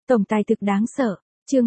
Tổng tài thực đáng sợ, chương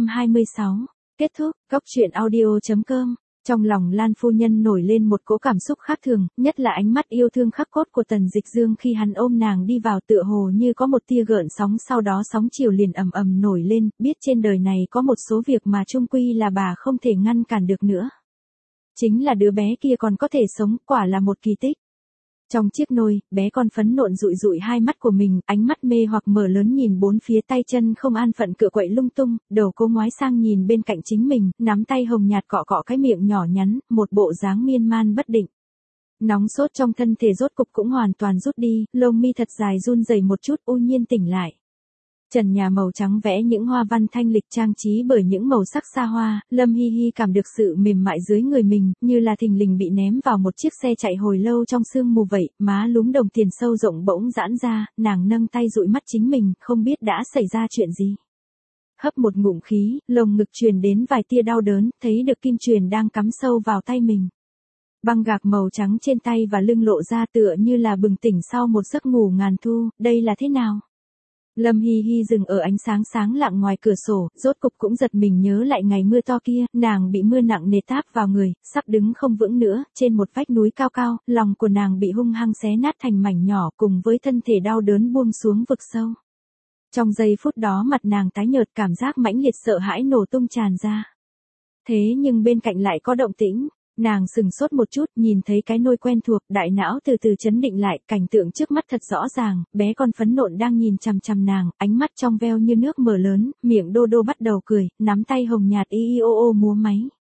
226, kết thúc, góc truyện audio.com. Trong lòng Lan phu nhân nổi lên một cỗ cảm xúc khác thường, nhất là ánh mắt yêu thương khắc cốt của Tần Dịch Dương khi hắn ôm nàng đi vào, tựa hồ như có một tia gợn sóng, sau đó sóng chiều liền ầm ầm nổi lên, biết trên đời này có một số việc mà chung quy là bà không thể ngăn cản được nữa. Chính là đứa bé kia còn có thể sống, quả là một kỳ tích. Trong chiếc nôi, bé con phấn nộn dụi dụi hai mắt của mình, ánh mắt mê hoặc mở lớn nhìn bốn phía, tay chân không an phận cựa quậy lung tung, đầu cô ngoái sang nhìn bên cạnh chính mình, nắm tay hồng nhạt cọ cọ cái miệng nhỏ nhắn, một bộ dáng miên man bất định. Nóng sốt trong thân thể rốt cục cũng hoàn toàn rút đi, lông mi thật dài run rẩy một chút, u nhiên tỉnh lại. Trần nhà màu trắng vẽ những hoa văn thanh lịch trang trí bởi những màu sắc xa hoa, Lâm Hi Hi cảm được sự mềm mại dưới người mình, như là thình lình bị ném vào một chiếc xe chạy hồi lâu trong sương mù vậy, má lúm đồng tiền sâu rộng bỗng giãn ra, nàng nâng tay dụi mắt chính mình, không biết đã xảy ra chuyện gì. Hấp một ngụm khí, lồng ngực truyền đến vài tia đau đớn, thấy được kim chuyền đang cắm sâu vào tay mình. Băng gạc màu trắng trên tay và lưng lộ ra tựa như là bừng tỉnh sau một giấc ngủ ngàn thu, đây là thế nào? Lâm Hi Hi dừng ở ánh sáng sáng lạng ngoài cửa sổ, rốt cục cũng giật mình nhớ lại ngày mưa to kia, nàng bị mưa nặng nề táp vào người, sắp đứng không vững nữa, trên một vách núi cao cao, lòng của nàng bị hung hăng xé nát thành mảnh nhỏ cùng với thân thể đau đớn buông xuống vực sâu. Trong giây phút đó mặt nàng tái nhợt, cảm giác mãnh liệt sợ hãi nổ tung tràn ra. Thế nhưng bên cạnh lại có động tĩnh. Nàng sừng sốt một chút, nhìn thấy cái nôi quen thuộc, đại não từ từ trấn định lại, cảnh tượng trước mắt thật rõ ràng, bé con phấn nộn đang nhìn chằm chằm nàng, ánh mắt trong veo như nước mở lớn, miệng đô đô bắt đầu cười, nắm tay hồng nhạt y ô ô múa máy.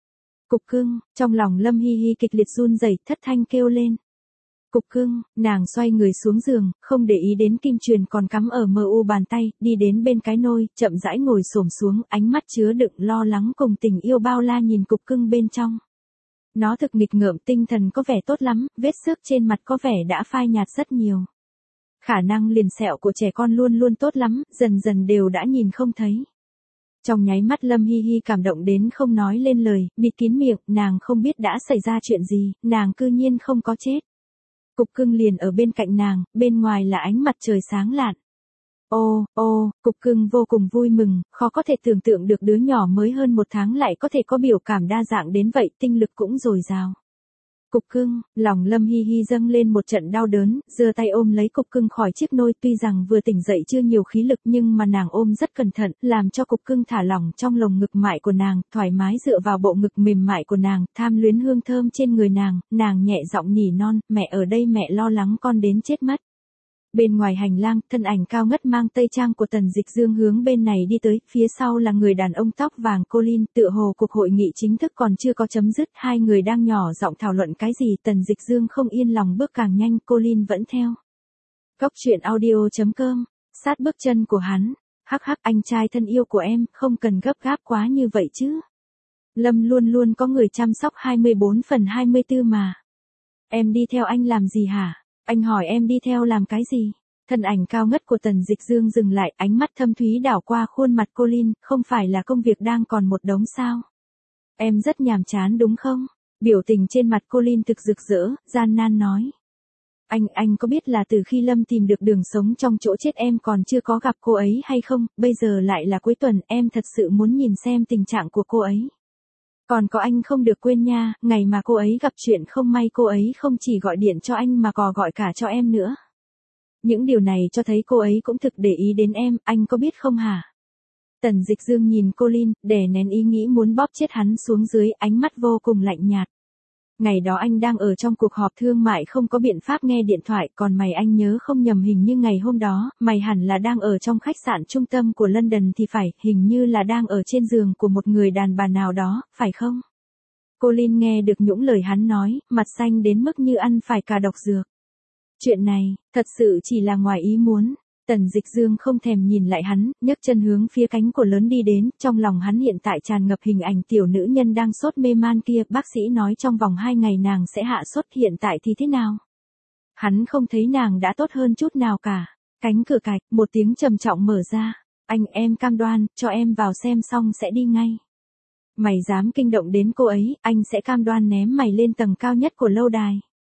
Cục cưng, trong lòng Lâm Hi Hi kịch liệt run rẩy, thất thanh kêu lên. Cục cưng, nàng xoay người xuống giường, không để ý đến kim chuyền còn cắm ở mờ u bàn tay, đi đến bên cái nôi, chậm rãi ngồi xổm xuống, ánh mắt chứa đựng lo lắng cùng tình yêu bao la nhìn cục cưng bên trong. Nó thực nghịch ngợm, tinh thần có vẻ tốt lắm, vết xước trên mặt có vẻ đã phai nhạt rất nhiều. Khả năng liền sẹo của trẻ con luôn luôn tốt lắm, dần dần đều đã nhìn không thấy. Trong nháy mắt Lâm Hi Hi cảm động đến không nói lên lời, bịt kín miệng, nàng không biết đã xảy ra chuyện gì, nàng cư nhiên không có chết. Cục cưng liền ở bên cạnh nàng, bên ngoài là ánh mặt trời sáng lạn. Cục cưng vô cùng vui mừng, khó có thể tưởng tượng được đứa nhỏ mới hơn một tháng lại có thể có biểu cảm đa dạng đến vậy, tinh lực cũng dồi dào. Cục cưng, lòng Lâm Hi Hi dâng lên một trận đau đớn, giơ tay ôm lấy cục cưng khỏi chiếc nôi, tuy rằng vừa tỉnh dậy chưa nhiều khí lực nhưng mà nàng ôm rất cẩn thận, làm cho cục cưng thả lỏng trong lồng ngực mại của nàng, thoải mái dựa vào bộ ngực mềm mại của nàng, tham luyến hương thơm trên người nàng nhẹ giọng nỉ non, mẹ ở đây, mẹ lo lắng con đến chết mất. Bên ngoài hành lang, thân ảnh cao ngất mang tây trang của Tần Dịch Dương hướng bên này đi tới, phía sau là người đàn ông tóc vàng Colin, tựa hồ cuộc hội nghị chính thức còn chưa có chấm dứt, hai người đang nhỏ giọng thảo luận cái gì, Tần Dịch Dương không yên lòng bước càng nhanh, Colin vẫn theo. Góc truyện audio.com, sát bước chân của hắn, hắc hắc, anh trai thân yêu của em, không cần gấp gáp quá như vậy chứ. Lâm luôn luôn có người chăm sóc 24/24 mà. Em đi theo anh làm gì hả? Anh hỏi em đi theo làm cái gì? Thân ảnh cao ngất của Tần Dịch Dương dừng lại, ánh mắt thâm thúy đảo qua khuôn mặt Colin, không phải là công việc đang còn một đống sao? Em rất nhàm chán đúng không? Biểu tình trên mặt Colin thực rực rỡ, gian nan nói. Anh có biết là từ khi Lâm tìm được đường sống trong chỗ chết em còn chưa có gặp cô ấy hay không? Bây giờ lại là cuối tuần, em thật sự muốn nhìn xem tình trạng của cô ấy. Còn có anh không được quên nha, ngày mà cô ấy gặp chuyện không may cô ấy không chỉ gọi điện cho anh mà còn gọi cả cho em nữa. Những điều này cho thấy cô ấy cũng thực để ý đến em, anh có biết không hả? Tần Dịch Dương nhìn Colin, đè nén ý nghĩ muốn bóp chết hắn xuống dưới, ánh mắt vô cùng lạnh nhạt. Ngày đó anh đang ở trong cuộc họp thương mại không có biện pháp nghe điện thoại, còn mày anh nhớ không nhầm hình như ngày hôm đó, mày hẳn là đang ở trong khách sạn trung tâm của London thì phải, hình như là đang ở trên giường của một người đàn bà nào đó, phải không? Colin nghe được những lời hắn nói, mặt xanh đến mức như ăn phải cả độc dược. Chuyện này, thật sự chỉ là ngoài ý muốn. Tần Dịch Dương không thèm nhìn lại hắn, nhấc chân hướng phía cánh cửa lớn đi đến, trong lòng hắn hiện tại tràn ngập hình ảnh tiểu nữ nhân đang sốt mê man kia, bác sĩ nói trong vòng 2 ngày nàng sẽ hạ sốt, hiện tại thì thế nào? Hắn không thấy nàng đã tốt hơn chút nào cả. Cánh cửa cạch, một tiếng trầm trọng mở ra. Em cam đoan, cho em vào xem xong sẽ đi ngay. Mày dám kinh động đến cô ấy, anh sẽ cam đoan ném mày lên tầng cao nhất của lâu đài.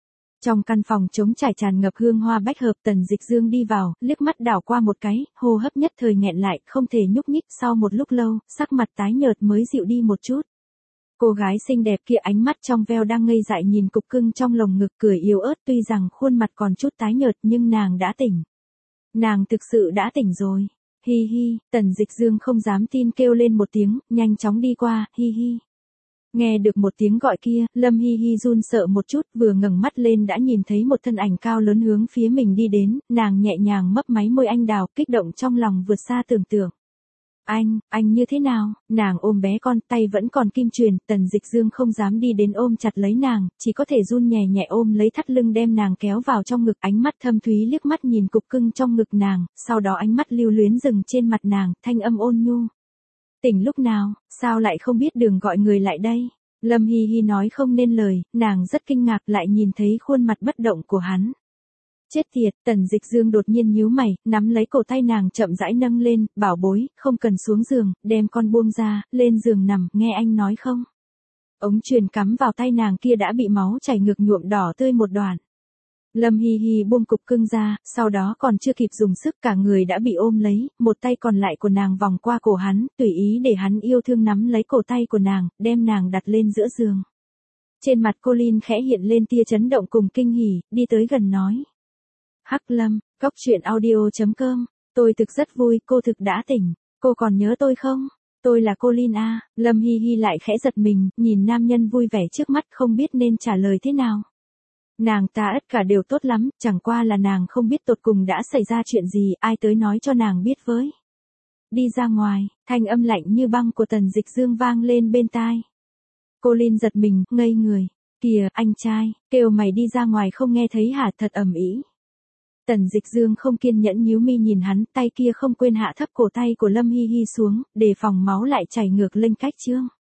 Trong căn phòng trống trải tràn ngập hương hoa bách hợp, Tần Dịch Dương đi vào, liếc mắt đảo qua một cái, hô hấp nhất thời nghẹn lại, không thể nhúc nhích, sau một lúc lâu, sắc mặt tái nhợt mới dịu đi một chút. Cô gái xinh đẹp kia ánh mắt trong veo đang ngây dại nhìn cục cưng trong lồng ngực cười yếu ớt, tuy rằng khuôn mặt còn chút tái nhợt nhưng nàng đã tỉnh. Nàng thực sự đã tỉnh rồi. Hi hi, Tần Dịch Dương không dám tin kêu lên một tiếng, nhanh chóng đi qua, hi hi. Nghe được một tiếng gọi kia, Lâm Hi Hi run sợ một chút, vừa ngẩng mắt lên đã nhìn thấy một thân ảnh cao lớn hướng phía mình đi đến, nàng nhẹ nhàng mấp máy môi anh đào, kích động trong lòng vượt xa tưởng tượng. Anh như thế nào? Nàng ôm bé con, tay vẫn còn kim chuyền, Tần Dịch Dương không dám đi đến ôm chặt lấy nàng, chỉ có thể run nhẹ nhẹ ôm lấy thắt lưng đem nàng kéo vào trong ngực, ánh mắt thâm thúy liếc mắt nhìn cục cưng trong ngực nàng, sau đó ánh mắt lưu luyến dừng trên mặt nàng, thanh âm ôn nhu. Tỉnh lúc nào, sao lại không biết đường gọi người lại đây? Lâm Hi Hi nói không nên lời, nàng rất kinh ngạc lại nhìn thấy khuôn mặt bất động của hắn. Chết tiệt, Tần Dịch Dương đột nhiên nhíu mày, nắm lấy cổ tay nàng chậm rãi nâng lên, bảo bối, không cần xuống giường, đem con buông ra, lên giường nằm, nghe anh nói không? Ống truyền cắm vào tay nàng kia đã bị máu chảy ngược nhuộm đỏ tươi một đoạn. Lâm Hi Hi buông cục cưng ra, sau đó còn chưa kịp dùng sức cả người đã bị ôm lấy, một tay còn lại của nàng vòng qua cổ hắn, tùy ý để hắn yêu thương nắm lấy cổ tay của nàng, đem nàng đặt lên giữa giường. Trên mặt Colin khẽ hiện lên tia chấn động cùng kinh hỉ, đi tới gần nói. Hắc Lâm, Goctruyện.audio.com, tôi thực rất vui, cô thực đã tỉnh, cô còn nhớ tôi không? Tôi là Colin à, Lâm Hi Hi lại khẽ giật mình, nhìn nam nhân vui vẻ trước mắt không biết nên trả lời thế nào. Nàng ta tất cả đều tốt lắm, chẳng qua là nàng không biết tột cùng đã xảy ra chuyện gì, ai tới nói cho nàng biết với. Đi ra ngoài, thanh âm lạnh như băng của Tần Dịch Dương vang lên bên tai. Colin giật mình, ngây người. Kìa, anh trai, kêu mày đi ra ngoài không nghe thấy hả, thật ầm ĩ. Tần Dịch Dương không kiên nhẫn nhíu mi nhìn hắn, tay kia không quên hạ thấp cổ tay của Lâm Hi Hi xuống, để phòng máu lại chảy ngược lênh cách chương.